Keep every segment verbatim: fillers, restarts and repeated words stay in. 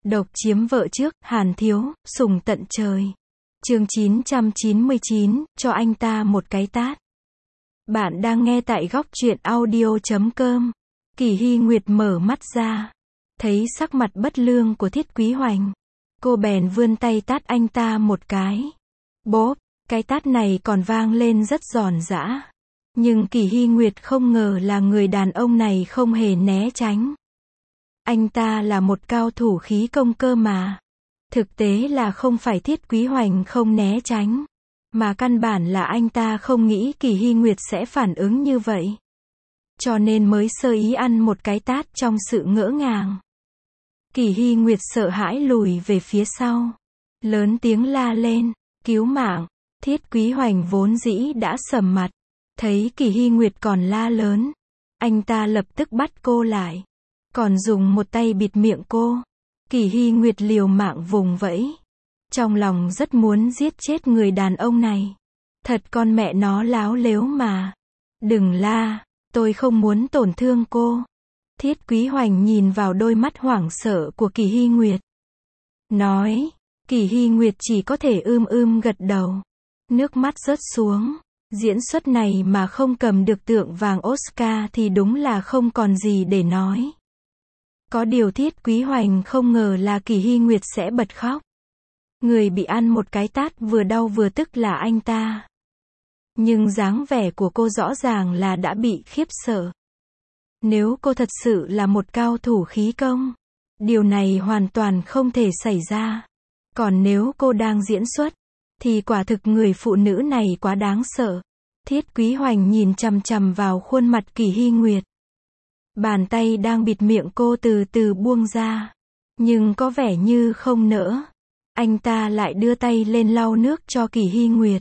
Độc chiếm vợ trước, Hàn Thiếu, sủng tận trời. Chương chín trăm chín mươi chín, cho anh ta một cái tát. Bạn đang nghe tại góc truyện audio chấm com. Kỳ Hy Nguyệt mở mắt ra, thấy sắc mặt bất lương của Thiết Quý Hoành. Cô bèn vươn tay tát anh ta một cái. Bốp, cái tát này còn vang lên rất giòn giã. Nhưng Kỳ Hy Nguyệt không ngờ là người đàn ông này không hề né tránh. Anh ta là một cao thủ khí công cơ mà. Thực tế là không phải Thiết Quý Hoành không né tránh, mà căn bản là anh ta không nghĩ Kỳ Hy Nguyệt sẽ phản ứng như vậy. Cho nên mới sơ ý ăn một cái tát trong sự ngỡ ngàng. Kỳ Hy Nguyệt sợ hãi lùi về phía sau, lớn tiếng la lên, cứu mạng. Thiết Quý Hoành vốn dĩ đã sầm mặt, thấy Kỳ Hy Nguyệt còn la lớn, anh ta lập tức bắt cô lại, còn dùng một tay bịt miệng cô. Kỳ Hy Nguyệt liều mạng vùng vẫy, trong lòng rất muốn giết chết người đàn ông này. Thật con mẹ nó láo lếu mà. Đừng la, tôi không muốn tổn thương cô. Thiết Quý Hoành nhìn vào đôi mắt hoảng sợ của Kỳ Hy Nguyệt, nói. Kỳ Hy Nguyệt chỉ có thể ưm ưm gật đầu, nước mắt rớt xuống. Diễn xuất này mà không cầm được tượng vàng Oscar thì đúng là không còn gì để nói. Có điều Thiết Quý Hoành không ngờ là Kỳ Hy Nguyệt sẽ bật khóc. Người bị ăn một cái tát vừa đau vừa tức là anh ta. Nhưng dáng vẻ của cô rõ ràng là đã bị khiếp sợ. Nếu cô thật sự là một cao thủ khí công, điều này hoàn toàn không thể xảy ra. Còn nếu cô đang diễn xuất, thì quả thực người phụ nữ này quá đáng sợ. Thiết Quý Hoành nhìn chằm chằm vào khuôn mặt Kỳ Hy Nguyệt. Bàn tay đang bịt miệng cô từ từ buông ra, nhưng có vẻ như không nỡ. Anh ta lại đưa tay lên lau nước cho Kỳ Hy Nguyệt.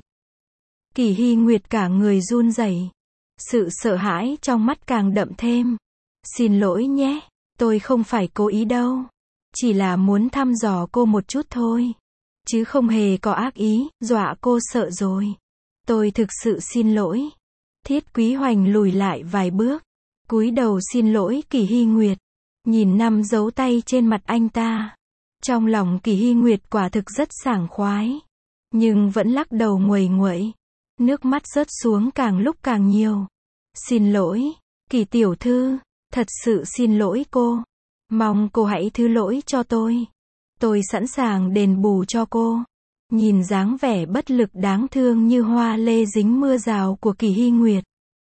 Kỳ Hy Nguyệt cả người run rẩy, sự sợ hãi trong mắt càng đậm thêm. Xin lỗi nhé, tôi không phải cố ý đâu, chỉ là muốn thăm dò cô một chút thôi, chứ không hề có ác ý, dọa cô sợ rồi. Tôi thực sự xin lỗi. Thiết Quý Hoành lùi lại vài bước, cúi đầu xin lỗi Kỳ Hy Nguyệt, nhìn năm dấu tay trên mặt anh ta. Trong lòng Kỳ Hy Nguyệt quả thực rất sảng khoái, nhưng vẫn lắc đầu nguầy nguậy, nước mắt rớt xuống càng lúc càng nhiều. Xin lỗi, Kỳ tiểu thư, thật sự xin lỗi cô. Mong cô hãy thứ lỗi cho tôi. Tôi sẵn sàng đền bù cho cô. Nhìn dáng vẻ bất lực đáng thương như hoa lê dính mưa rào của Kỳ Hy Nguyệt,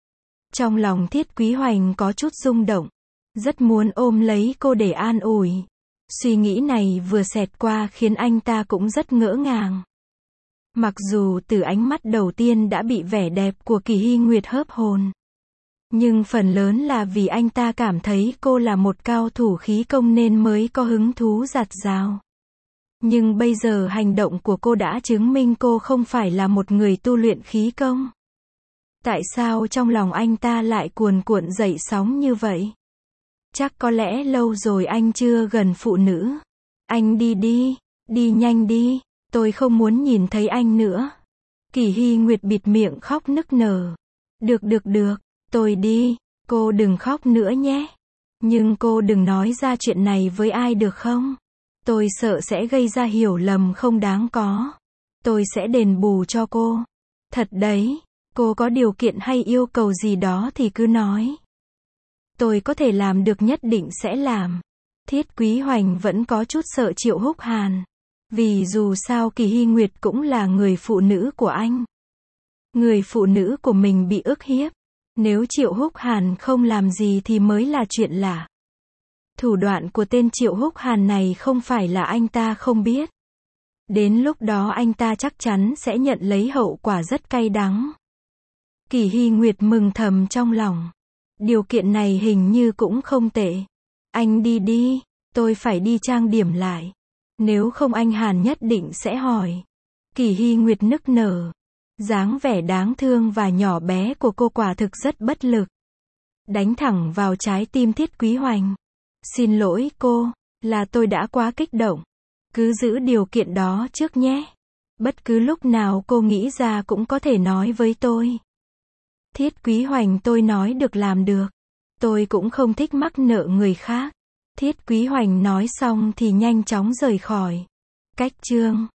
trong lòng Thiết Quý Hoành có chút rung động, rất muốn ôm lấy cô để an ủi. Suy nghĩ này vừa xẹt qua khiến anh ta cũng rất ngỡ ngàng. Mặc dù từ ánh mắt đầu tiên đã bị vẻ đẹp của Kỳ Hy Nguyệt hớp hồn, nhưng phần lớn là vì anh ta cảm thấy cô là một cao thủ khí công nên mới có hứng thú dạt dào. Nhưng bây giờ hành động của cô đã chứng minh cô không phải là một người tu luyện khí công. Tại sao trong lòng anh ta lại cuồn cuộn dậy sóng như vậy? Chắc có lẽ lâu rồi anh chưa gần phụ nữ. Anh đi đi, đi nhanh đi, tôi không muốn nhìn thấy anh nữa. Kỳ Hy Nguyệt bịt miệng khóc nức nở. Được được được, tôi đi, cô đừng khóc nữa nhé. Nhưng cô đừng nói ra chuyện này với ai được không? Tôi sợ sẽ gây ra hiểu lầm không đáng có. Tôi sẽ đền bù cho cô. Thật đấy, cô có điều kiện hay yêu cầu gì đó thì cứ nói. Tôi có thể làm được nhất định sẽ làm. Thiết Quý Hoành vẫn có chút sợ Triệu Húc Hàn. Vì dù sao Kỳ Hy Nguyệt cũng là người phụ nữ của anh. Người phụ nữ của mình bị ức hiếp. Nếu Triệu Húc Hàn không làm gì thì mới là chuyện lạ. Thủ đoạn của tên Triệu Húc Hàn này không phải là anh ta không biết. Đến lúc đó anh ta chắc chắn sẽ nhận lấy hậu quả rất cay đắng. Kỳ Hy Nguyệt mừng thầm trong lòng. Điều kiện này hình như cũng không tệ. Anh đi đi, tôi phải đi trang điểm lại. Nếu không anh Hàn nhất định sẽ hỏi. Kỳ Hy Nguyệt nức nở. Dáng vẻ đáng thương và nhỏ bé của cô quả thực rất bất lực. Đánh thẳng vào trái tim Thiết Quý Hoành. Xin lỗi cô, là tôi đã quá kích động. Cứ giữ điều kiện đó trước nhé. Bất cứ lúc nào cô nghĩ ra cũng có thể nói với tôi. Thiết Quý Hoành, tôi nói được làm được. Tôi cũng không thích mắc nợ người khác. Thiết Quý Hoành nói xong thì nhanh chóng rời khỏi. Cách chương